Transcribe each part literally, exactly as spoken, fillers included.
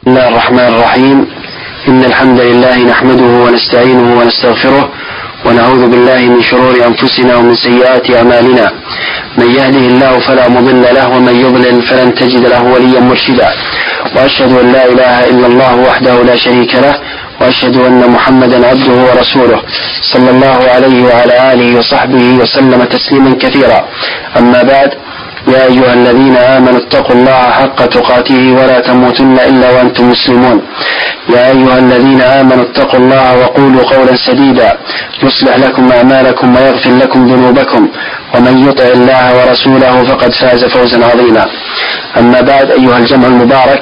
بسم الله الرحمن الرحيم. إن الحمد لله نحمده ونستعينه ونستغفره ونعوذ بالله من شرور أنفسنا ومن سيئات أعمالنا. من يهده الله فلا مضل له ومن يضلل فلن تجد له وليا مرشدا. وأشهد أن لا إله إلا الله وحده لا شريك له وأشهد أن محمدا عبده ورسوله صلى الله عليه وعلى آله وصحبه وسلم تسليما كثيرا. أما بعد، يا أيها الذين آمنوا اتقوا الله حق تقاته ولا تموتن إلا وأنتم مسلمون. يا أيها الذين آمنوا اتقوا الله وقولوا قولا سديدا يصلح لكم أعمالكم ويغفر لكم ذنوبكم ومن يطع الله ورسوله فقد فاز فوزا عظيما. أما بعد، أيها الجمع المبارك،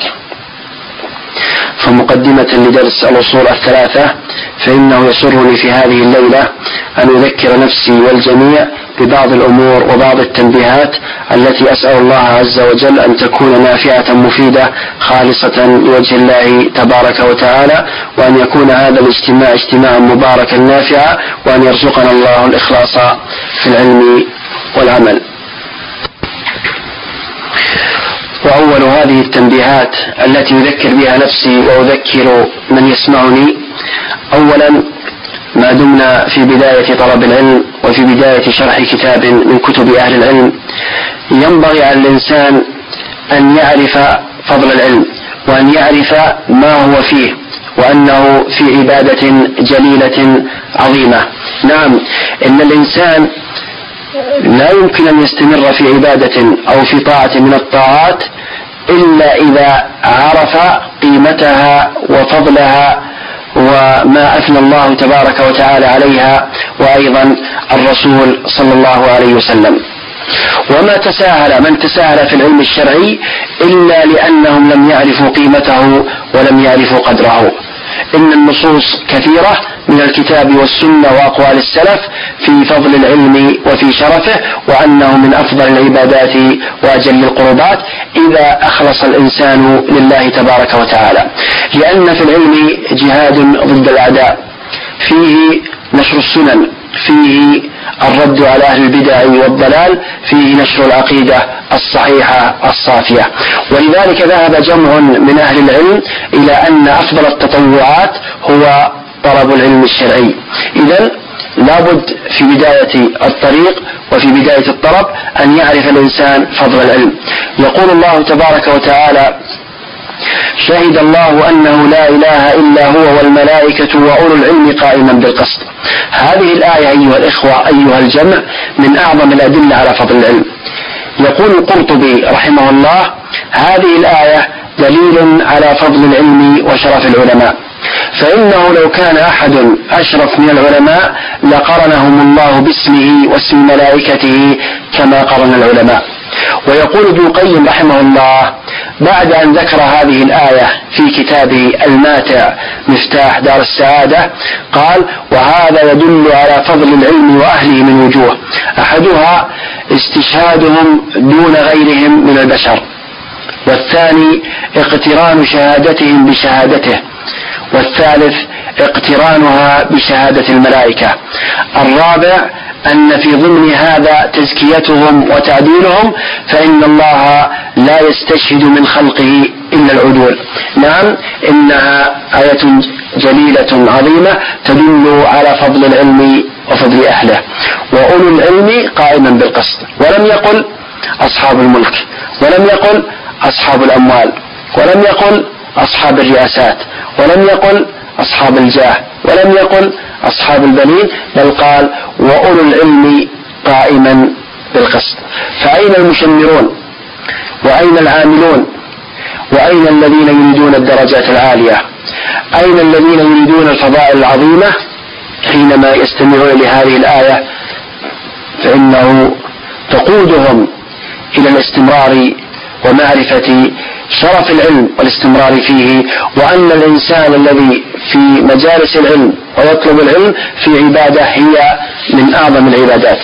فمقدمة لدرس الأصول الثلاثة، فإنه يسرني في هذه الليلة أن أذكر نفسي والجميع ببعض الأمور وبعض التنبيهات التي أسأل الله عز وجل أن تكون نافعة مفيدة خالصة لوجه الله تبارك وتعالى، وأن يكون هذا الاجتماع اجتماعا مباركا نافعا، وأن يرزقنا الله الإخلاص في العلم والعمل. وأول هذه التنبيهات التي أذكر بها نفسي وأذكر من يسمعني: أولا، ما دمنا في بداية طلب العلم وفي بداية شرح كتاب من كتب أهل العلم، ينبغي على الإنسان أن يعرف فضل العلم وأن يعرف ما هو فيه، وأنه في عبادة جليلة عظيمة. نعم، إن الإنسان لا يمكن أن يستمر في عبادة أو في طاعة من الطاعات إلا إذا عرف قيمتها وفضلها وما أثنى الله تبارك وتعالى عليها، وأيضا الرسول صلى الله عليه وسلم. وما تساهل من تساهل في العلم الشرعي إلا لأنهم لم يعرفوا قيمته ولم يعرفوا قدره. إن النصوص كثيرة من الكتاب والسنة وأقوال السلف في فضل العلم وفي شرفه، وأنه من أفضل العبادات وأجل القربات إذا أخلص الإنسان لله تبارك وتعالى. لأن في العلم جهاد ضد الأعداء، فيه نشر السنن، فيه الرد على أهل البدع والضلال، فيه نشر العقيدة الصحيحة الصافية. ولذلك ذهب جمع من أهل العلم إلى أن أفضل التطوعات هو طلب العلم الشرعي. إذن لابد في بداية الطريق وفي بداية الطلب أن يعرف الإنسان فضل العلم. يقول الله تبارك وتعالى: شهد الله أنه لا إله إلا هو والملائكة وأولو العلم قائما بالقسط. هذه الآية أيها الإخوة أيها الجمع من أعظم الأدلة على فضل العلم. يقول القرطبي رحمه الله: هذه الآية دليل على فضل العلم وشرف العلماء، فإنه لو كان أحد أشرف من العلماء لقرنهم الله باسمه واسم ملائكته كما قرن العلماء. ويقول ابن القيم رحمه الله بعد أن ذكر هذه الآية في كتابه الماتع مفتاح دار السعادة قال: وهذا يدل على فضل العلم وأهله من وجوه، أحدها استشهادهم دون غيرهم من البشر، والثاني اقتران شهادتهم بشهادته، والثالث اقترانها بشهادة الملائكة، الرابع أن في ضمن هذا تزكيتهم وتعديلهم، فإن الله لا يستشهد من خلقه إلا العدول. نعم، إنها آية جليلة عظيمة تدل على فضل العلم وفضل أهله. وأولو العلم قائما بالقسط، ولم يقل أصحاب الملك، ولم يقل أصحاب الأموال، ولم يقل أصحاب الرئاسات، ولم يقل أصحاب الجاه، ولم يقل أصحاب البنين، بل قال: وأولو العلم قائما بالقسط. فأين المشمرون؟ وأين العاملون؟ وأين الذين يريدون الدرجات العالية؟ أين الذين يريدون الفضائل العظيمة؟ حينما يستمعون لهذه الآية فإنه تقودهم إلى الاستمرار ومعرفة شرف العلم والاستمرار فيه، وأن الإنسان الذي في مجالس العلم ويطلب العلم في عبادة هي من أعظم العبادات.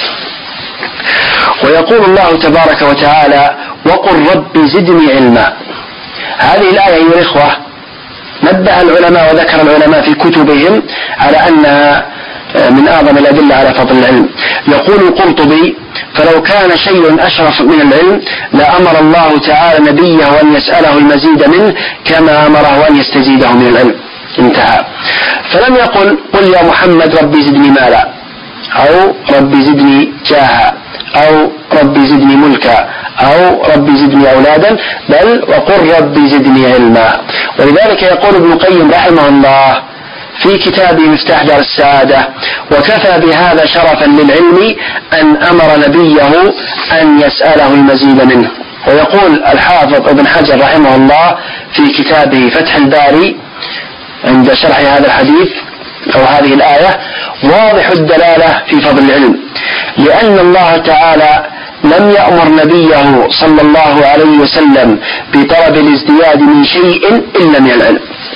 ويقول الله تبارك وتعالى: وقل رب زدني علما. هذه الآية أيها الإخوة نبه العلماء وذكر العلماء في كتبهم على أنها من أعظم الأدلة على فضل العلم. يقول القرطبي: فلو كان شيء أشرف من العلم لأمر الله تعالى نبيه أن يسأله المزيد منه كما أمره أن يستزيده من العلم. انتهى. فلم يقل: قل يا محمد ربي زدني مالا، أو ربي زدني جاها، أو ربي زدني ملكا، أو ربي زدني أولادا، بل وقل ربي زدني علما. ولذلك يقول ابن القيم رحمه الله في كتابه مفتاح دار السعادة: وكفى بهذا شرفا للعلم أن أمر نبيه أن يسأله المزيد منه. ويقول الحافظ ابن حجر رحمه الله في كتابه فتح الباري عند شرح هذا الحديث أو هذه الآية: واضح الدلالة في فضل العلم، لأن الله تعالى لم يأمر نبيه صلى الله عليه وسلم بطلب الازدياد من شيء إلا من العلم.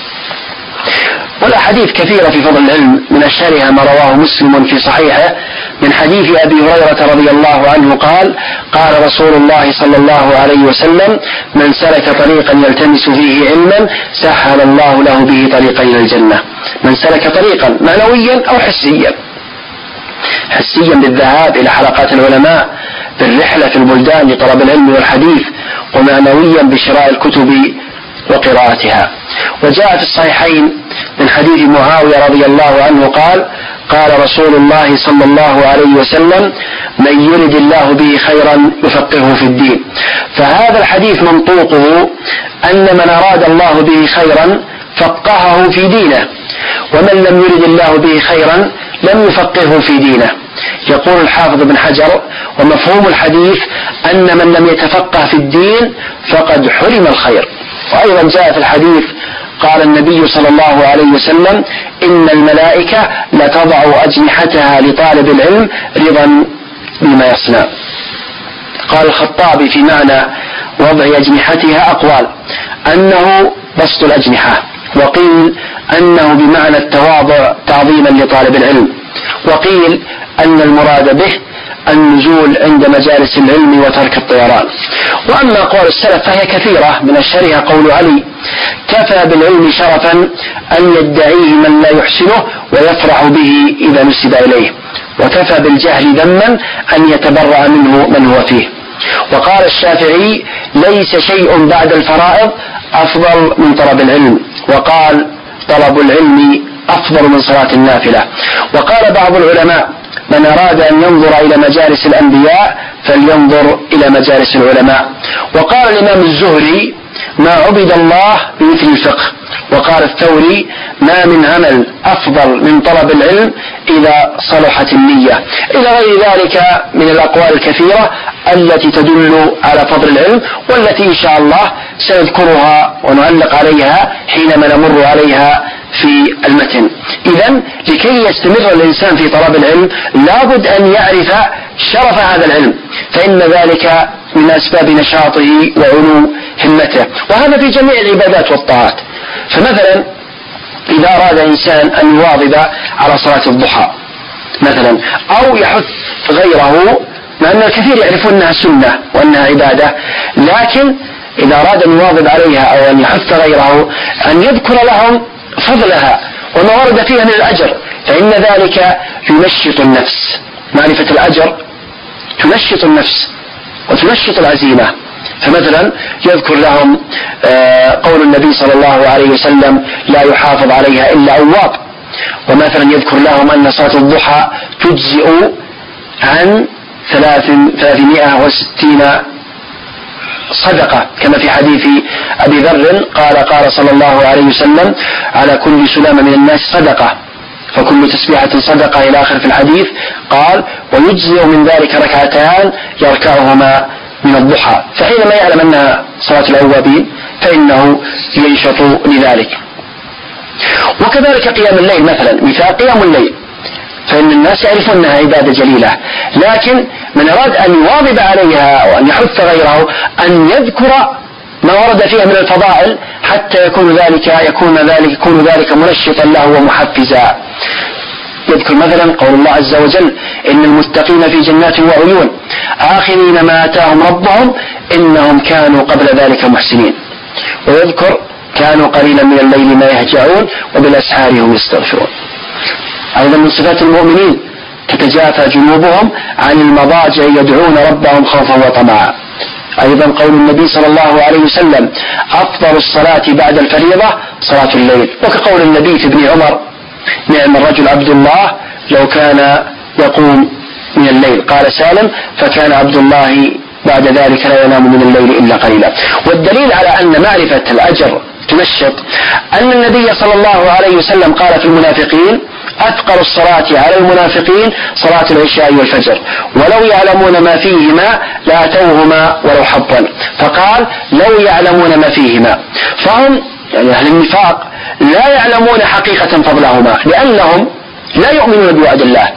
والأحاديث كثيرة في فضل العلم، من أشهرها ما رواه مسلم في صحيحه من حديث أبي هريرة رضي الله عنه قال: قال رسول الله صلى الله عليه وسلم: من سلك طريقا يلتمس فيه علما سهل الله له به طريقا إلى الجنة. من سلك طريقا معنويا أو حسيا، حسيا بالذهاب إلى حلقات العلماء، بالرحلة في البلدان لطلب العلم والحديث، ومعنويا بشراء الكتب وقراءتها. وجاء في الصحيحين من حديث معاوية رضي الله عنه قال: قال رسول الله صلى الله عليه وسلم: من يرد الله به خيرا يفقهه في الدين. فهذا الحديث منطوقه أن من أراد الله به خيرا فقهه في دينه، ومن لم يرد الله به خيرا لم يفقهه في دينه. يقول الحافظ ابن حجر: ومفهوم الحديث أن من لم يتفقه في الدين فقد حرم الخير. وأيضا جاء في الحديث قال النبي صلى الله عليه وسلم: إن الملائكة لتضع أجنحتها لطالب العلم رضا بما يصنع. قال الخطابي في معنى وضع أجنحتها أقوال: أنه بسط الأجنحة، وقيل أنه بمعنى التواضع تعظيما لطالب العلم، وقيل أن المراد به النزول عند مجالس العلم وترك الطيران. وأما أقوال السلف فهي كثيرة، من أشهرها قول علي: كفى بالعلم شرفا أن يدعيه من لا يحسنه ويفرح به إذا نسب إليه، وكفى بالجهل ذما أن يتبرأ منه من هو فيه. وقال الشافعي: ليس شيء بعد الفرائض أفضل من طلب العلم، وقال: طلب العلم أفضل من صلاة النافلة. وقال بعض العلماء: من أراد أن ينظر إلى مجالس الأنبياء فلينظر إلى مجالس العلماء. وقال الإمام الزهري: ما عبد الله بمثل الفقه. وقال الثوري: ما من عمل أفضل من طلب العلم إذا صلحت النية، إلى غير ذلك من الأقوال الكثيرة التي تدل على فضل العلم، والتي إن شاء الله سنذكرها ونعلق عليها حينما نمر عليها في المتن. إذن لكي يستمر الإنسان في طلب العلم لابد أن يعرف شرف هذا العلم، فإن ذلك من أسباب نشاطه وعلو همته، وهذا في جميع العبادات والطاعات. فمثلا إذا أراد إنسان أن يواظب على صلاة الضحى مثلا، أو يحث غيره، مع أن الكثير يعرفون أنها سنة وأنها عبادة، لكن إذا أراد أن يواظب عليها أو أن يحث غيره أن يذكر لهم فضلها وما ورد فيها من الأجر، فإن ذلك ينشط النفس. معرفة الأجر تنشط النفس وتنشط العزيمة. فمثلا يذكر لهم قول النبي صلى الله عليه وسلم: لا يحافظ عليها إلا أواب. ومثلا يذكر لهم أن صلاة الضحى تجزئ عن ثلاثمائة وستين صدقة، كما في حديث أبي ذر قال: قال صلى الله عليه وسلم: على كل سلامة من الناس صدقة، فكل تسبيحة صدقة إلى آخر في الحديث. قال: ويجزئ من ذلك ركعتان يركعهما من الضحى. فحينما يعلم أنها صلاة الأوابين فإنه ينشط لذلك. وكذلك قيام الليل مثلا، مثال قيام الليل، فإن الناس يعرفون أنها عبادة جليلة، لكن من أراد أن يواظب عليها أو أن يحث غيره أن يذكر ما ورد فيها من الفضائل حتى يكون ذلك يكون ذلك يكون ذلك منشطا له ومحفزا. يذكر مثلا قول الله عز وجل: إن المتقين في جنات وعيون آخذين ما آتاهم ربهم إنهم كانوا قبل ذلك محسنين. ويذكر: كانوا قليلا من الليل ما يهجعون وبالأسحار هم يستغفرون. أيضا من صفات المؤمنين تتجافى جنوبهم عن المضاجع يدعون ربهم خوفا وطمعا. أيضا قول النبي صلى الله عليه وسلم أفضل الصلاة بعد الفريضة صلاة الليل، وكقول النبي في ابن عمر نعم الرجل عبد الله لو كان يقوم من الليل. قال سالم فكان عبد الله بعد ذلك لا ينام من الليل إلا قليلا. والدليل على أن معرفة الأجر تنشط أن النبي صلى الله عليه وسلم قال في المنافقين أثقل الصلاة على المنافقين صلاة العشاء والفجر ولو يعلمون ما فيهما لأتوهما ولو حبا. فقال لو يعلمون ما فيهما، فهم يعني أهل النفاق لا يعلمون حقيقة فضلهما لأنهم لا يؤمنون بوعد الله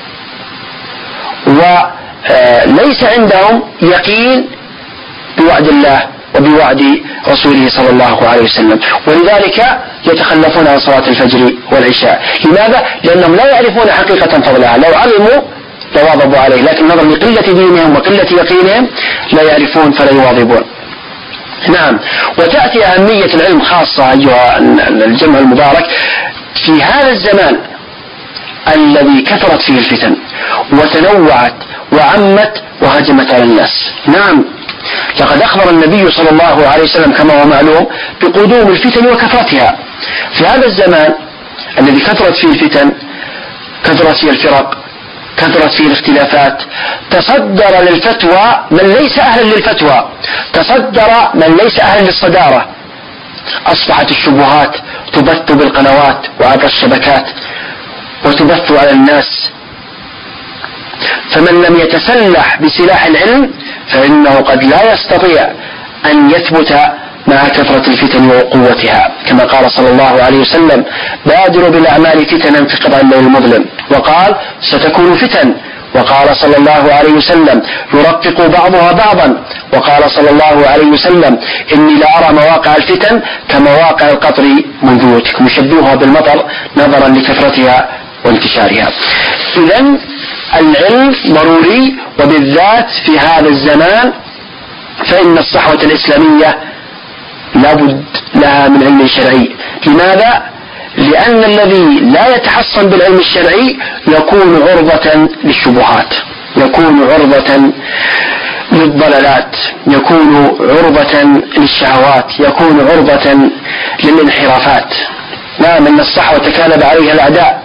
وليس عندهم يقين بوعد الله وبوعد رسوله صلى الله عليه وسلم، ولذلك يتخلفون عن صلاة الفجر والعشاء. لماذا؟ لأنهم لا يعرفون حقيقة فضلها، لو علموا لواظبوا عليه، لكن نظرا لقلة دينهم وقلة يقينهم لا يعرفون فلا يواظبون. نعم. وتأتي أهمية العلم خاصة أيها الجمع المبارك في هذا الزمان الذي كثرت فيه الفتن وتنوعت وعمت وهجمت على الناس. نعم، لقد أخبر النبي صلى الله عليه وسلم كما هو معلوم بقدوم الفتن وكثرتها. في هذا الزمان الذي كثرت فيه الفتن، كثرت فيه الفرق، كثرت فيه الاختلافات، تصدر للفتوى من ليس أهلا للفتوى، تصدر من ليس أهلا للصدارة. أصبحت الشبهات تبث بالقنوات وعبر الشبكات وتبث على الناس، فمن لم يتسلح بسلاح العلم فإنه قد لا يستطيع أن يثبت مع كثرة الفتن وقوتها، كما قال صلى الله عليه وسلم بادروا بالأعمال فتنا في قطع الليل المظلم، وقال ستكون فتن، وقال صلى الله عليه وسلم يرقق بعضها بعضا، وقال صلى الله عليه وسلم إني لأرى مواقع الفتن كمواقع القطر من بيوتكم، يشبهها بالمطر نظرا لكثرتها وانتشارها. إذن العلم ضروري، وبالذات في هذا الزمان فإن الصحوة الإسلامية لابد لها من علم شرعي. لماذا؟ لأن الذي لا يتحصن بالعلم الشرعي يكون عرضة للشبهات، يكون عرضة للضلالات، يكون عرضة للشهوات، يكون عرضة للانحرافات. نعم، إن الصحوة تكالب عليها الأعداء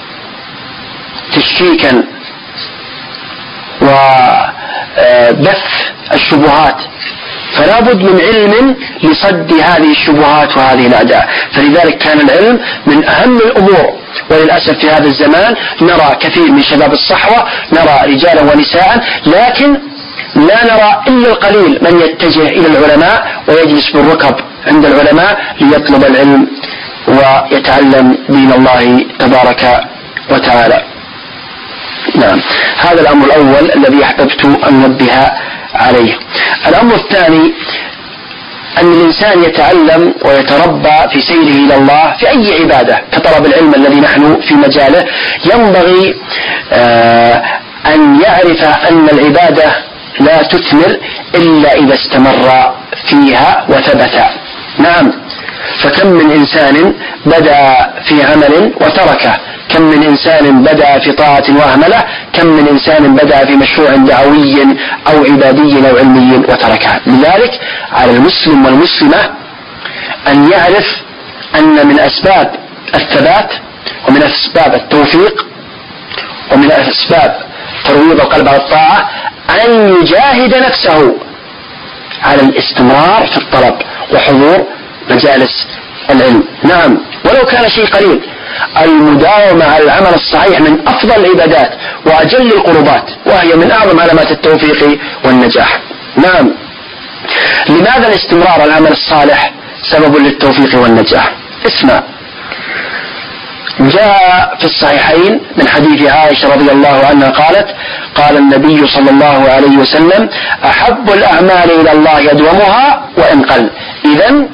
تشكيكا وبث الشبهات، فلا بد من علم لصد هذه الشبهات وهذه الأعداء. فلذلك كان العلم من أهم الأمور. وللأسف في هذا الزمان نرى كثير من شباب الصحوة، نرى رجالا ونساء، لكن لا نرى إلا القليل من يتجه إلى العلماء ويجلس بالركب عند العلماء ليطلب العلم ويتعلم دين الله تبارك وتعالى. نعم، هذا الأمر الأول الذي أحببت أن ننبه عليه. الأمر الثاني أن الإنسان يتعلم ويتربى في سيره إلى الله في أي عبادة، كطلب العلم الذي نحن في مجاله، ينبغي آه أن يعرف أن العبادة لا تثمر إلا إذا استمر فيها وثبت. نعم، فكم من إنسان بدأ في عمل وتركه، كم من إنسان بدأ في طاعة وأهمله، كم من إنسان بدأ في مشروع دعوي أو عبادي أو علمي وتركه. لذلك على المسلم والمسلمة أن يعرف أن من أسباب الثبات ومن أسباب التوفيق ومن أسباب ترويض القلب على الطاعة أن يجاهد نفسه على الاستمرار في الطلب وحضور مجالس العلم. نعم، ولو كان شيء قليل. المداومة على العمل الصحيح من أفضل العبادات وأجل القربات، وهي من أعظم علامات التوفيق والنجاح. نعم، لماذا الاستمرار على العمل الصالح سبب للتوفيق والنجاح؟ اسمع، جاء في الصحيحين من حديث عائشة رضي الله عنها قالت قال النبي صلى الله عليه وسلم أحب الأعمال إلى الله يدومها وإن قل. إذن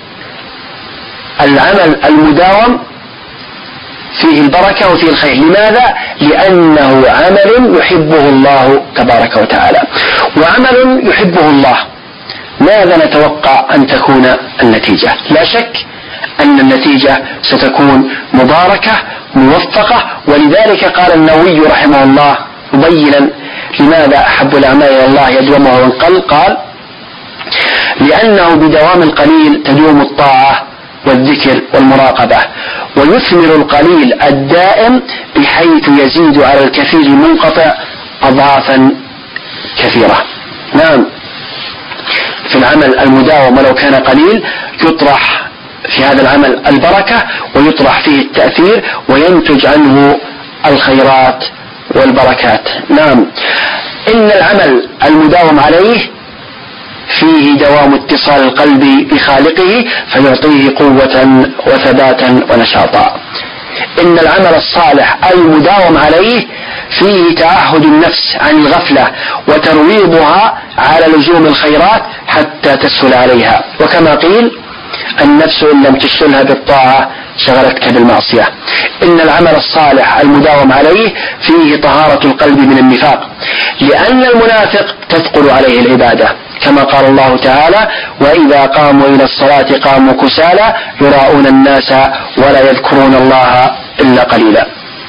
العمل المداوم فيه البركة وفيه الخير. لماذا؟ لأنه عمل يحبه الله تبارك وتعالى، وعمل يحبه الله ماذا نتوقع أن تكون النتيجة؟ لا شك أن النتيجة ستكون مباركة موفقة. ولذلك قال النووي رحمه الله مبينا لماذا أحب الأعمال إلى الله يدومه وانقل، قال: لأنه بدوام القليل تدوم الطاعة والذكر والمراقبة، ويثمر القليل الدائم بحيث يزيد على الكثير المنقطع أضعافا كثيرة. نعم، في العمل المداوم ولو كان قليل يطرح في هذا العمل البركة ويطرح فيه التأثير وينتج عنه الخيرات والبركات. نعم، إن العمل المداوم عليه فيه دوام اتصال القلب بخالقه فيعطيه قوة وثباتا ونشاطا. إن العمل الصالح المداوم عليه فيه تعهد النفس عن الغفلة وترويضها على لزوم الخيرات حتى تسهل عليها، وكما قيل: النفس إن لم تشغلها بالطاعة شغلتك بالمعصية. إن العمل الصالح المداوم عليه فيه طهارة القلب من النفاق، لأن المنافق تثقل عليه العبادة، كما قال الله تعالى: وإذا قاموا إلى الصلاة قاموا كسالى يراءون الناس ولا يذكرون الله إلا قليلا.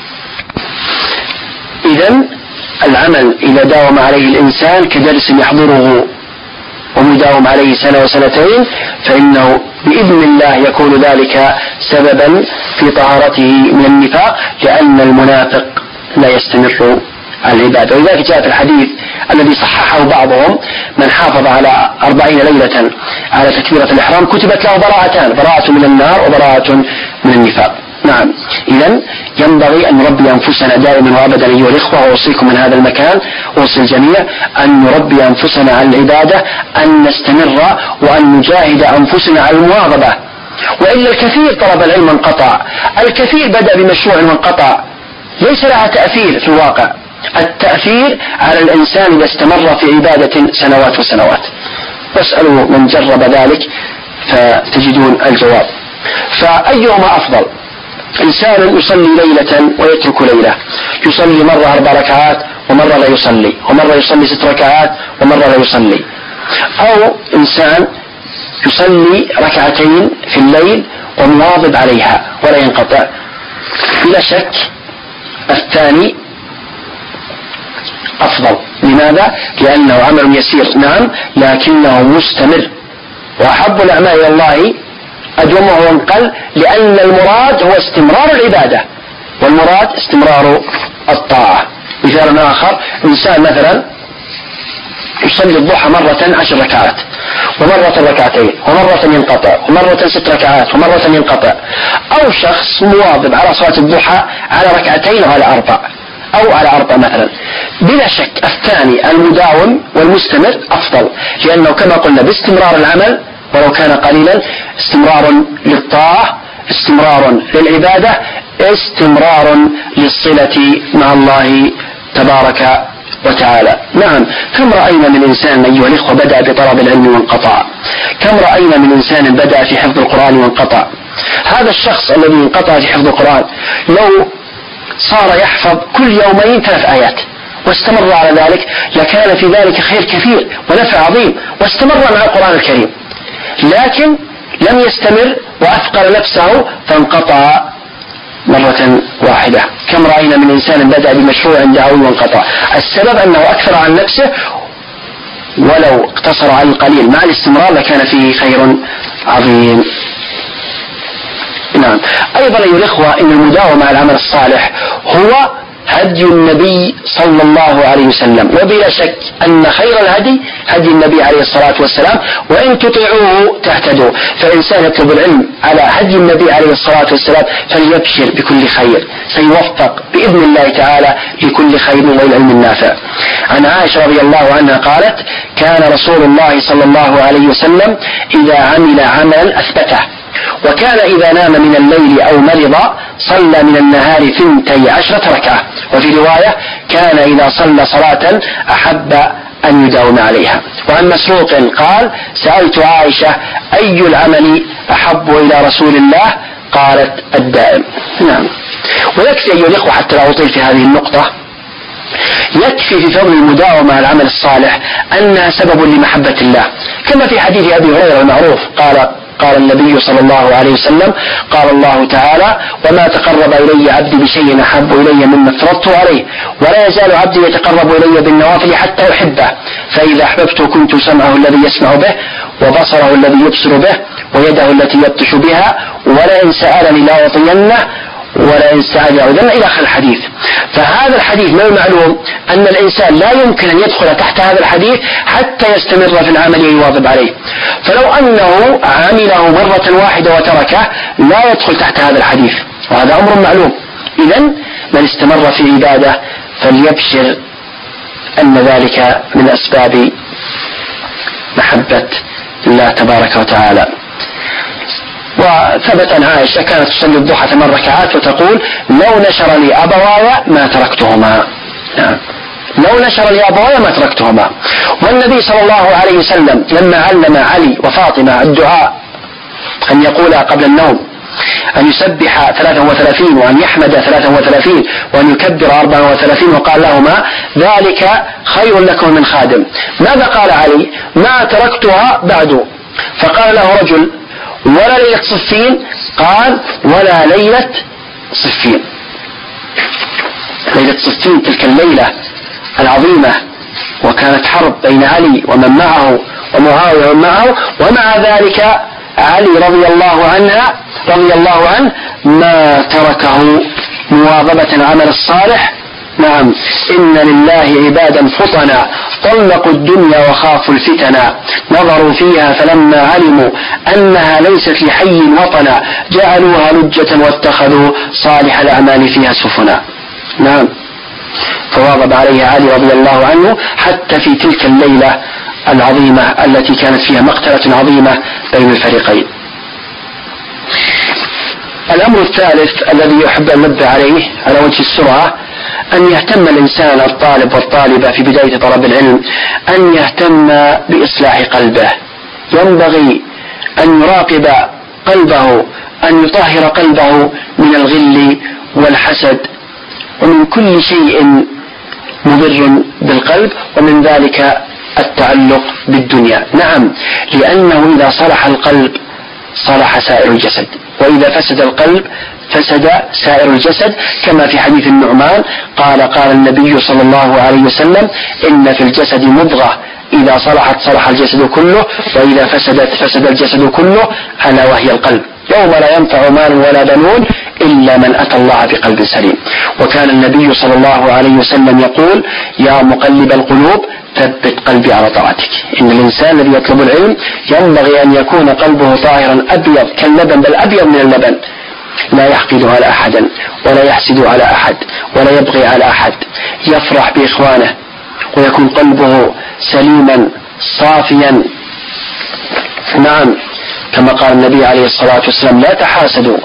إذن العمل إذا داوم عليه الإنسان كدرس يحضره ومداوم عليه سنة وسنتين فإنه بإذن الله يكون ذلك سببا في طهارته من النفاق، لأن المنافق لا يستمر على العبادة. ولذلك جاء في الحديث الذي صححه بعضهم: من حافظ على أربعين ليلة على تكبيرة الإحرام كتبت له براءتان، براءة من النار وبراءة من النفاق. نعم، إذن ينبغي أن نربي أنفسنا دائما وأبدا أيها الإخوة، وأوصيكم من هذا المكان أوصي الجميع أن نربي أنفسنا على العبادة، أن نستمر وأن نجاهد أنفسنا على المواظبة. وإلا الكثير طلب العلم انقطع، الكثير بدأ بمشروع وانقطع، ليس لها تأثير في الواقع. التأثير على الإنسان إذا استمر في عبادة سنوات وسنوات. واسألوا من جرب ذلك فتجدون الجواب. فأيهما أفضل؟ إنسان يصلي ليلة ويترك ليلة، يصلي مرة أربع ركعات ومرة لا يصلي، ومرة يصلي ست ركعات ومرة لا يصلي، أو إنسان يصلي ركعتين في الليل ومواظب عليها ولا ينقطع. بلا شك الثاني أفضل. لماذا؟ لأنه عمل يسير نعم لكنه مستمر، وأحب الأعمال إلى الله أدومه وانقل، لأن المراد هو استمرار العبادة والمراد استمرار الطاعة. مثال آخر: إنسان مثلا يصلي الضحى مرة عشر ركعات ومرة ركعتين ومرة ينقطع ومرة ست ركعات ومرة ينقطع، أو شخص مواظب على صلاة الضحى على ركعتين وعلى أربع أو على أربع مثلا. بلا شك الثاني المداوم والمستمر أفضل، لأنه كما قلنا باستمرار العمل ولو كان قليلا استمرار للطاعة، استمرار للعبادة، استمرار للصلة مع الله تبارك وتعالى. نعم، كم رأينا من إنسان أيها الإخوة بدأ بطلب العلم وانقطع، كم رأينا من إنسان بدأ في حفظ القرآن وانقطع. هذا الشخص الذي انقطع في حفظ القرآن لو صار يحفظ كل يومين ثلاث آيات واستمر على ذلك لكان في ذلك خير كثير ونفع عظيم، واستمر مع القرآن الكريم، لكن لم يستمر وأثقل نفسه فانقطع مرة واحدة. كم رأينا من إنسان بدأ بمشروع دعوي وانقطع، السبب أنه أكثر عن نفسه، ولو اقتصر على القليل مع الاستمرار لكان فيه خير عظيم. نعم، أيضا أيها الإخوة إن المداومة على العمل الصالح هو هدي النبي صلى الله عليه وسلم، وبلا شك أن خير الهدي هدي النبي عليه الصلاة والسلام، وإن تطيعوه تهتدوا. فالإنسان يطلب العلم على هدي النبي عليه الصلاة والسلام فليبشر بكل خير، سيوفق بإذن الله تعالى لكل خير والعلم النافع. عن عائشة رضي الله عنها قالت: كان رسول الله صلى الله عليه وسلم إذا عمل عملا أثبته، وكان إذا نام من الليل أو مرض صلى من النهار ثنتي عشرة ركعة. وفي رواية: كان إذا صلى صلاة أحب أن يداوم عليها. وعن مسروق قال: سألت عائشة أي العمل أحب إلى رسول الله؟ قالت: الدائم. نعم، ويكفي أيها الإخوة حتى لا أطيل في هذه النقطة، يكفي في فضل المداومة على العمل الصالح أنها سبب لمحبة الله، كما في حديث أبي هريرة المعروف قال قال النبي صلى الله عليه وسلم قال الله تعالى وما تقرب إلي عبدي بشيء أحب إلي مما افترضته عليه ولا يزال عبدي يتقرب إلي بالنوافل حتى أحبه فإذا أحببته كنت سمعه الذي يسمع به وبصره الذي يبصر به ويده التي يبطش بها ولئن سألني لأعطينه ولئن استعاذ يعوذن إلى آخر الحديث. فهذا الحديث من المعلوم أن الإنسان لا يمكن أن يدخل تحت هذا الحديث حتى يستمر في العمل ويواظب عليه، فلو أنه عمله مرة واحدة وتركه لا يدخل تحت هذا الحديث، وهذا أمر معلوم. إذن من استمر في عبادة فليبشر أن ذلك من أسباب محبة الله تبارك وتعالى. وثبت عن عائشة كانت تصلي الضحى ثمان ركعات وتقول لو نشر لي أبواي ما تركتهما. نعم. لو نشر لي أبواي ما تركتهما. والنبي صلى الله عليه وسلم لما علم علي وفاطمة الدعاء أن يقول قبل النوم أن يسبح ثلاثا وثلاثين وأن يحمد ثلاثا وثلاثين وأن يكبر أربعا وثلاثين وقال لهما ذلك خير لكم من خادم، ماذا قال علي؟ ما تركتها بعد. فقال له رجل ولا ليلة صفين؟ قال ولا ليلة صفين. ليلة صفين تلك الليلة العظيمة وكانت حرب بين علي ومن معه ومعاوية ومن معه، ومع ذلك علي رضي الله عنها رضي الله عنه ما تركه مواظبة العمل الصالح. نعم. إن لله عبادا فطنا طلقوا الدنيا وخافوا الفتنا نظروا فيها فلما علموا أنها ليست لحي وطنا جعلوها لجة واتخذوا صالح الأعمال فيها سفنا. نعم. فواظب عليه علي رضي الله عنه حتى في تلك الليلة العظيمة التي كانت فيها مقتلة عظيمة بين الفريقين. الأمر الثالث الذي يحب أن ننبه عليه على وجه السرعة أن يهتم الإنسان الطالب والطالبة في بداية طلب العلم أن يهتم بإصلاح قلبه. ينبغي أن يراقب قلبه، أن يطهر قلبه من الغل والحسد ومن كل شيء مضر بالقلب، ومن ذلك التعلق بالدنيا. نعم. لأنه إذا صلح القلب صلح سائر الجسد، وإذا فسد القلب فسد سائر الجسد، كما في حديث النعمان قال قال النبي صلى الله عليه وسلم إن في الجسد مضغة إذا صلحت صلح الجسد كله وإذا فسدت فسد الجسد كله ألا وهي القلب. يوم لا ينفع مال ولا بنون إلا من أتى الله بقلب سليم. وكان النبي صلى الله عليه وسلم يقول يا مقلب القلوب ثبت قلبي على طاعتك. إن الإنسان الذي يطلب العلم ينبغي أن يكون قلبه طاهرا أبيض كاللبن، بل أبيض من اللبن، لا يحقد على أحد ولا يحسد على أحد ولا يبغي على أحد، يفرح بإخوانه ويكون قلبه سليما صافيا. نعم. كما قال النبي عليه الصلاة والسلام لا تحاسدوا.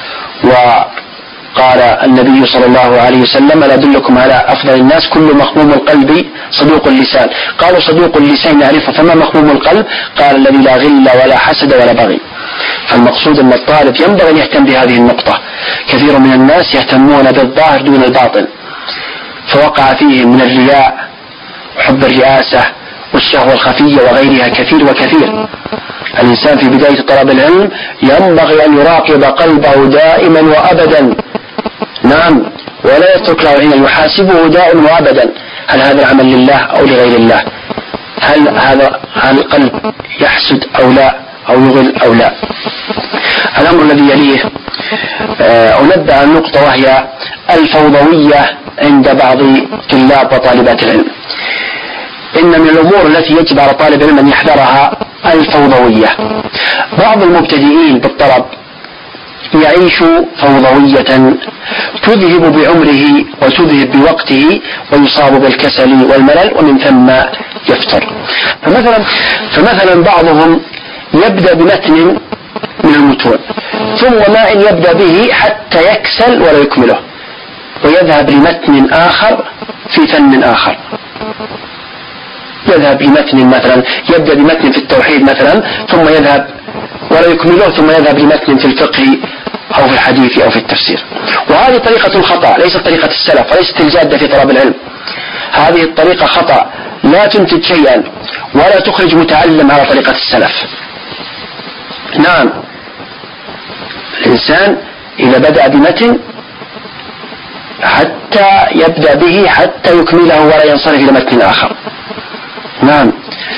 وقال النبي صلى الله عليه وسلم ألا أدلكم على أفضل الناس كل مخموم القلب صدوق اللسان. قالوا صدوق اللسان نعرفه فما مخموم القلب؟ قال الذي لا غل ولا حسد ولا بغي. فالمقصود أن الطالب ينبغي أن يهتم بهذه النقطة. كثير من الناس يهتمون بالظاهر دون الباطن، فوقع فيهم من الرياء وحب الرئاسة والشهوة الخفية وغيرها كثير وكثير. الإنسان في بداية طلب العلم ينبغي أن يراقب قلبه دائما وأبدا. نعم. ولا يترك له عينا، يحاسبه دائما وأبدا هل هذا العمل لله أو لغير الله، هل هذا هل القلب يحسد أو لا، أو يغل أو لا. الأمر الذي يليه أنبه عن نقطة وهي الفوضوية عند بعض طلاب وطالبات العلم. إن من الأمور التي يجب على طالب العلم أن يحذرها الفوضوية. بعض المبتدئين بالطلب يعيش فوضوية تذهب بعمره وتذهب بوقته ويصاب بالكسل والملل ومن ثم يفتر. فمثلا, فمثلا بعضهم يبدأ بمتن من المتون ثم ما إن يبدأ به حتى يكسل ولا يكمله ويذهب لمتن آخر في فن آخر. يذهب لمتن مثلا يبدأ بمتن في التوحيد مثلا ثم يذهب ولا يكمله ثم يذهب لمتن في الفقه أو في الحديث أو في التفسير. وهذه طريقة خطأ، ليست طريقة السلف وليست الجادة في طلب العلم. هذه الطريقة خطأ لا تنتج شيئا ولا تخرج متعلم على طريقة السلف. نعم، الإنسان إذا بدأ بمتن حتى يبدأ به حتى يكمله ولا ينصرف إلى متن آخر. نعم.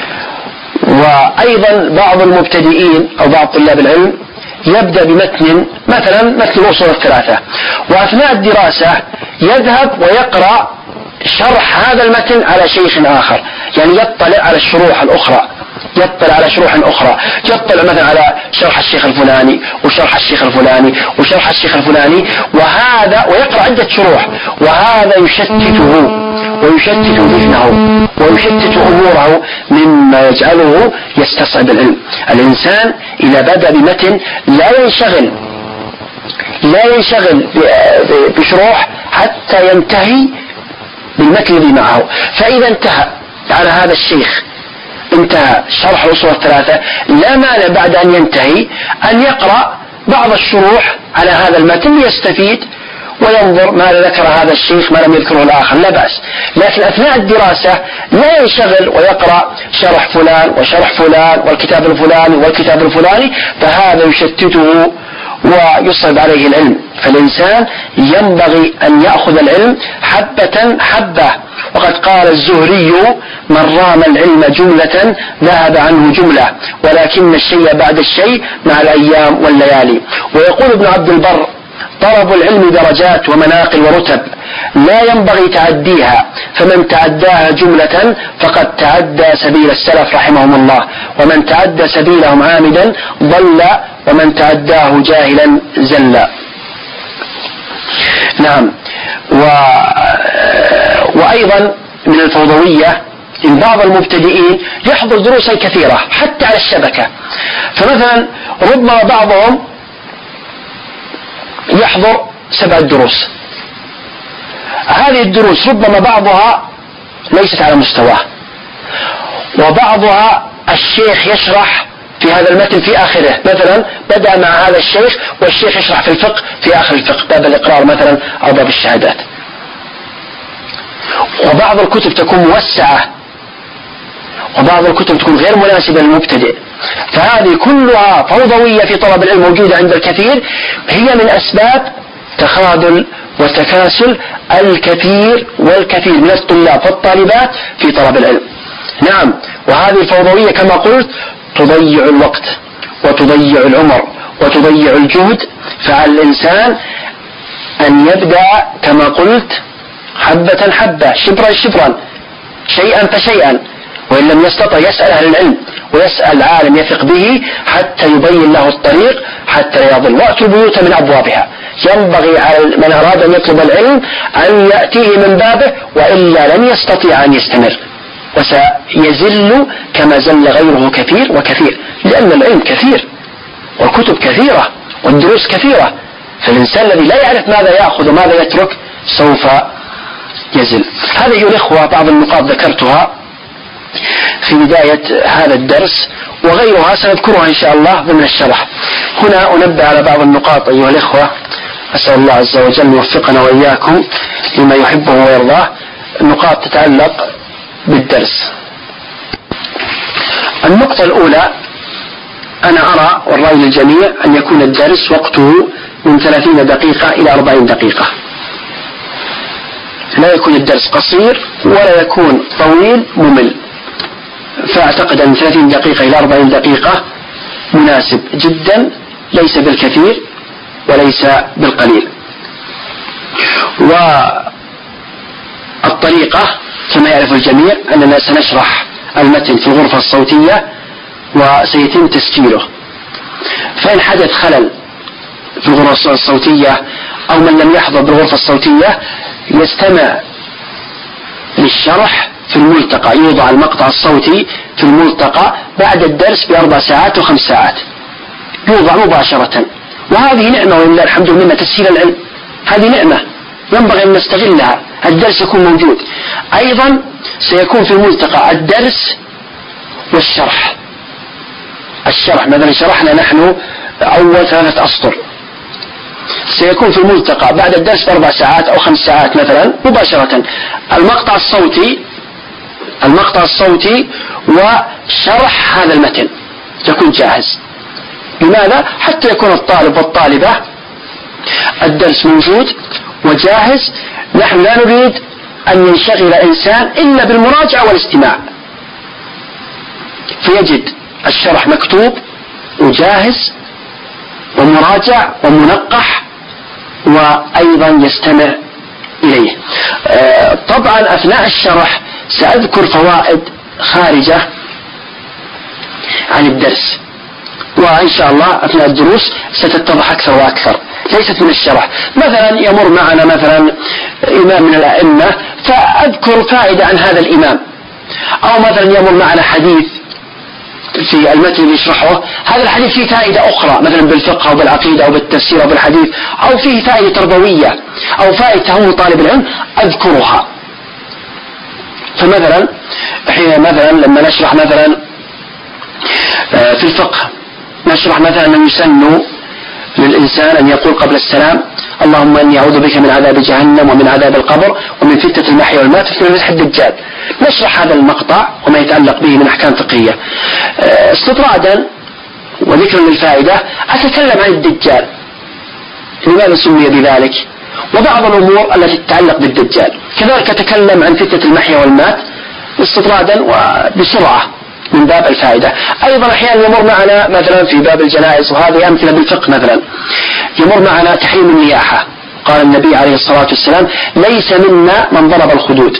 وأيضا بعض المبتدئين أو بعض طلاب العلم يبدأ بمتن مثلا متن الأصول الثلاثة، وأثناء الدراسة يذهب ويقرأ شرح هذا المتن على شيخ آخر، يعني يطلع على الشروح الأخرى، يطلع على شروح أخرى، يطلع مثلا على شرح الشيخ الفلاني وشرح الشيخ الفلاني وشرح الشيخ الفلاني، وهذا ويقرأ عدة شروح، وهذا يشتته ويشتت ذهنه ويشتت أموره مما يجعله يستصعب العلم. الإنسان إذا بدأ بمتن لا ينشغل لا ينشغل بشروح حتى ينتهي بالمتن الذي معه، فإذا انتهى على هذا الشيخ انتهى شرح الأصول الثلاثة، لا مانع بعد أن ينتهي أن يقرأ بعض الشروح على هذا المتن ليستفيد وينظر ما ذكر هذا الشيخ ما لم يذكره الآخر، لا بأس. لكن أثناء الدراسة لا ينشغل ويقرأ شرح فلان وشرح فلان والكتاب الفلاني والكتاب الفلاني، فهذا يشتته ويصعب عليه العلم. فالإنسان ينبغي أن يأخذ العلم حبة حبة، وقد قال الزهري: من رام العلم جملة ذهب عنه جملة، ولكن الشيء بعد الشيء مع الأيام والليالي. ويقول ابن عبد البر: طلب العلم درجات ومناقل ورتب لا ينبغي تعديها، فمن تعداها جملة فقد تعدى سبيل السلف رحمهم الله، ومن تعدى سبيلهم عامدا ضل، ومن تعداه جاهلا زل. نعم. و... وأيضا من الفوضوية إن بعض المبتدئين يحضر دروسا كثيرة حتى على الشبكة، فمثلا ربما بعضهم يحضر سبع دروس، هذه الدروس ربما بعضها ليست على مستواه، وبعضها الشيخ يشرح في هذا المتن في آخره، مثلا بدأ مع هذا الشيخ والشيخ يشرح في الفقه في آخر الفقه، باب الإقرار مثلا أو باب الشهادات. وبعض الكتب تكون موسعة وبعض الكتب تكون غير مناسبة للمبتدئ، فهذه كلها فوضوية في طلب العلم موجودة عند الكثير، هي من أسباب تخاذل وتكاسل الكثير والكثير من الطلاب والطالبات في طلب العلم. نعم. وهذه الفوضوية كما قلت تضيع الوقت وتضيع العمر وتضيع الجهد، فعلى الإنسان أن يبدأ كما قلت حبة حبة، شبرا شبرا، شيئا فشيئا، وإن لم يستطع يسأل أهل العلم ويسأل عالم يثق به حتى يبين له الطريق حتى لا يضل. وأتوا البيوت من أبوابها، ينبغي على من أراد أن يطلب العلم أن يأتيه من بابه، وإلا لن يستطيع أن يستمر وسيزل كما زل غيره كثير وكثير، لأن العلم كثير والكتب كثيرة والدروس كثيرة، فالإنسان الذي لا يعرف ماذا يأخذ وماذا يترك سوف يزل. هذه أيها الإخوة بعض النقاط ذكرتها في بداية هذا الدرس، وغيرها سنذكرها إن شاء الله ضمن الشرح. هنا أنبه على بعض النقاط أيها الإخوة، أسأل الله عز وجل أن يوفقنا وإياكم لما يحبه ويرضاه. النقاط تتعلق بالدرس. النقطة الأولى، أنا أرى والرأي للجميع أن يكون الدرس وقته من ثلاثين دقيقة إلى أربعين دقيقة، لا يكون الدرس قصير ولا يكون طويل ممل، فأعتقد أن ثلاثين دقيقة إلى أربعين دقيقة مناسب جدا، ليس بالكثير وليس بالقليل. والطريقة كما يعرف الجميع أننا سنشرح المتن في الغرفة الصوتية وسيتم تسجيله، فإن حدث خلل في الغرفة الصوتية أو من لم يحضر بالغرفة الصوتية يستمع للشرح في الملتقى، يوضع المقطع الصوتي في الملتقى بعد الدرس بأربع ساعات وخمس ساعات، يوضع مباشرة، وهذه نعمة ولله الحمد لله تسهيل العلم، هذه نعمة ينبغي أن نستغلها. الدرس يكون موجود، أيضا سيكون في الملتقى الدرس والشرح. الشرح مثلا شرحنا نحن أول ثلاثة أسطر، سيكون في الملتقى بعد الدرس بأربع ساعات أو خمس ساعات مثلا مباشرة المقطع الصوتي المقطع الصوتي وشرح هذا المتن يكون جاهز لماذا؟ حتى يكون الطالب والطالبة الدرس موجود وجاهز. نحن لا نريد أن ينشغل إنسان إلا بالمراجعة والاستماع، فيجد الشرح مكتوب وجاهز ومراجع ومنقح وأيضا يستمع إليه. طبعا أثناء الشرح سأذكر فوائد خارجة عن الدرس، وإن شاء الله أثناء الدروس ستتضح أكثر وأكثر، ليست من الشرح. مثلا يمر معنا مثلا إمام من الأئمة فأذكر فائدة عن هذا الإمام، أو مثلا يمر معنا حديث في المتن اللي يشرحه، هذا الحديث فيه فائدة أخرى مثلا بالفقه أو بالعقيدة أو بالتفسير أو بالحديث، أو فيه فائدة تربوية أو فائدة تهم طالب العلم أذكرها. فمثلا حين مثلا لما نشرح مثلا في الفقه نشرح مثلا أن يسن للإنسان أن يقول قبل السلام اللهم إني أعوذ بك من عذاب جهنم ومن عذاب القبر ومن فتنة المحيا والممات ومن فتنة الدجال. نشرح هذا المقطع وما يتعلق به من أحكام فقهية استطرادا وذكرا للفائدة. أتكلم عن الدجال، لماذا سمي بذلك، وبعض الأمور التي تتعلق بالدجال. كذلك أتكلم عن فتنة المحيا والممات استطرادا وبسرعة من باب الفائدة. أيضا أحيانا يمر معنا مثلا في باب الجنائز، وهذه أمثلة بالفقه، مثلا يمر معنا تحريم النياحة. قال النبي عليه الصلاة والسلام ليس منا من ضرب الخدود،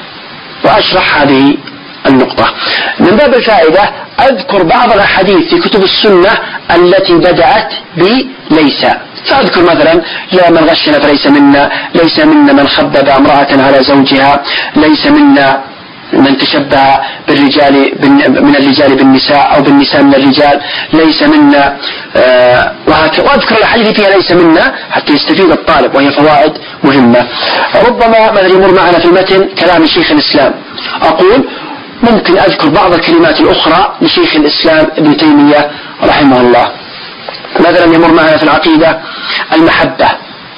وأشرح هذه النقطة. من باب الفائدة أذكر بعض الأحاديث في كتب السنة التي بدأت بليس، فأذكر مثلا لا من غشنا فليس منا، ليس منا من خبب امرأة على زوجها، ليس منا من تشبه بالرجال من الرجال بالنساء أو بالنساء من الرجال، ليس منا آه وهكذا. وأذكر الحديث فيها ليس منا حتى يستفيد الطالب، وهي فوائد مهمة. ربما مثلا يمر معنا في المتن كلام شيخ الإسلام، أقول ممكن أذكر بعض الكلمات الأخرى لشيخ الإسلام ابن تيمية رحمه الله. مثلا يمر معنا في العقيدة المحبة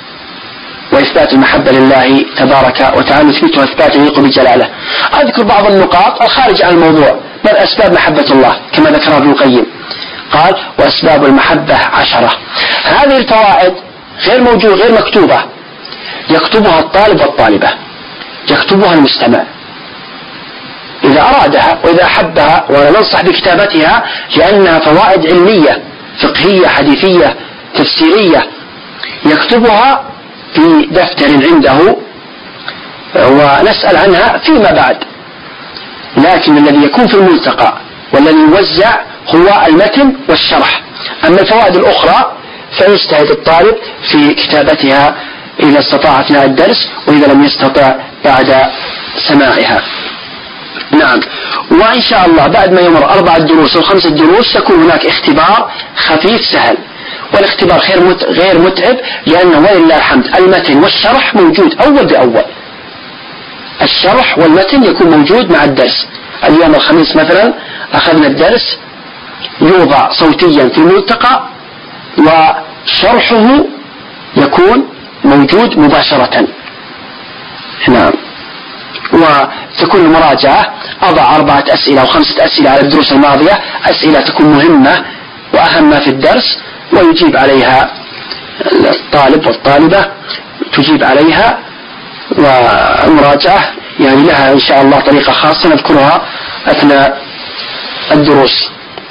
وإثبات المحبة لله تبارك وتعالى، نثبتها إثبات يليق بجلاله. أذكر بعض النقاط الخارج عن الموضوع، بل أسباب محبة الله كما ذكرها ابن القيم، قال وأسباب المحبة عشرة. هذه الفوائد غير موجودة غير مكتوبة، يكتبها الطالب والطالبة، يكتبها المستمع إذا أرادها وإذا أحبها، وأنا ننصح بكتابتها لأنها فوائد علمية فقهية حديثية تفسيرية، يكتبها في دفتر عنده ونسأل عنها فيما بعد. لكن الذي يكون في الملتقى والذي يوزع هو المتن والشرح. أما الفوائد الأخرى فيجتهد الطالب في كتابتها إذا استطاع أثناء الدرس، وإذا لم يستطع بعد سماعها. نعم. وإن شاء الله بعد ما يمر أربعة دروس أو خمسة دروس يكون هناك اختبار خفيف سهل، والاختبار غير متعب، لأنه ولله الحمد المتن والشرح موجود أول بأول. الشرح والمتن يكون موجود مع الدرس. اليوم الخميس مثلا أخذنا الدرس يوضع صوتيا في الملتقى، وشرحه يكون موجود مباشرة. نعم. وتكون المراجعة أضع أربعة أسئلة أو خمسة أسئلة على الدروس الماضية، أسئلة تكون مهمة وأهم في الدرس، ويجيب عليها الطالب والطالبة تجيب عليها. والمراجعة يعني لها إن شاء الله طريقة خاصة نذكرها أثناء الدروس.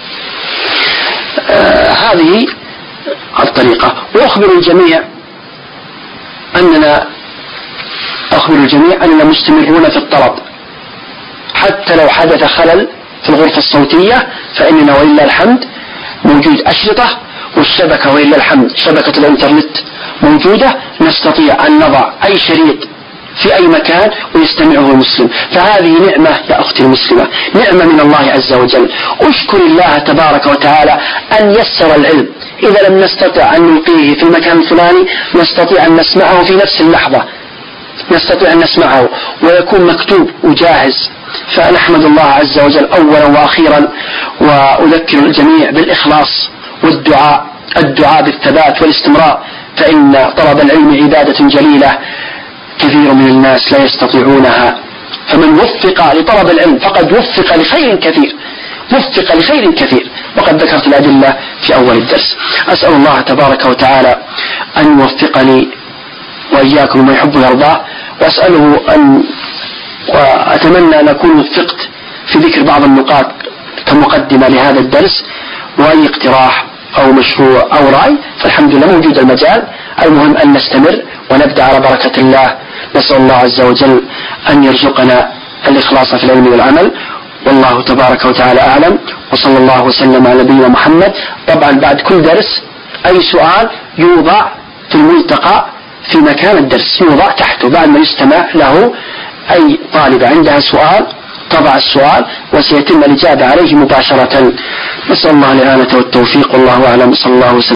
آه هذه الطريقة. وأخبر الجميع أننا أخبر الجميع أننا مستمرون في الطلب، حتى لو حدث خلل في الغرفة الصوتية فإننا ولله الحمد موجود أشرطة، والشبكة ولله الحمد شبكة الإنترنت موجودة، نستطيع أن نضع أي شريط في أي مكان ويستمعه المسلم. فهذه نعمة يا أختي المسلمة، نعمة من الله عز وجل. أشكر الله تبارك وتعالى أن يسر العلم. إذا لم نستطع أن نلقيه في المكان الفلاني نستطيع أن نسمعه في نفس اللحظة، نستطيع أن نسمعه ويكون مكتوب وجاهز. فنحمد الله عز وجل أولا وأخيرا. وأذكر الجميع بالإخلاص والدعاء، الدعاء بالثبات والاستمرار، فإن طلب العلم عبادة جليلة كثير من الناس لا يستطيعونها، فمن وفق لطلب العلم فقد وفق لخير كثير، موفقة لخير كثير، وقد ذكرت الأدلة في أول الدرس. أسأل الله تبارك وتعالى أن يوفقني وإياكم ما يحب ويرضاه، وأسأله أن وأتمنى أن أكون وفقت في ذكر بعض النقاط كمقدمة لهذا الدرس، وأي اقتراح أو مشروع أو رأي فالحمد لله موجود المجال. المهم أن نستمر ونبدأ على بركة الله. نسأل الله عز وجل أن يرزقنا الإخلاص في العلم والعمل، والله تبارك وتعالى أعلم، وصلى الله وسلم على نبينا محمد. طبعا بعد كل درس أي سؤال يوضع في الملتقى في مكان الدرس، يوضع تحته بعد ما يستمع له أي طالب عندها سؤال تضع السؤال وسيتم الإجابة عليه مباشرة. نسأل الله الإعانة والتوفيق، والله أعلم. صلى الله وسلم.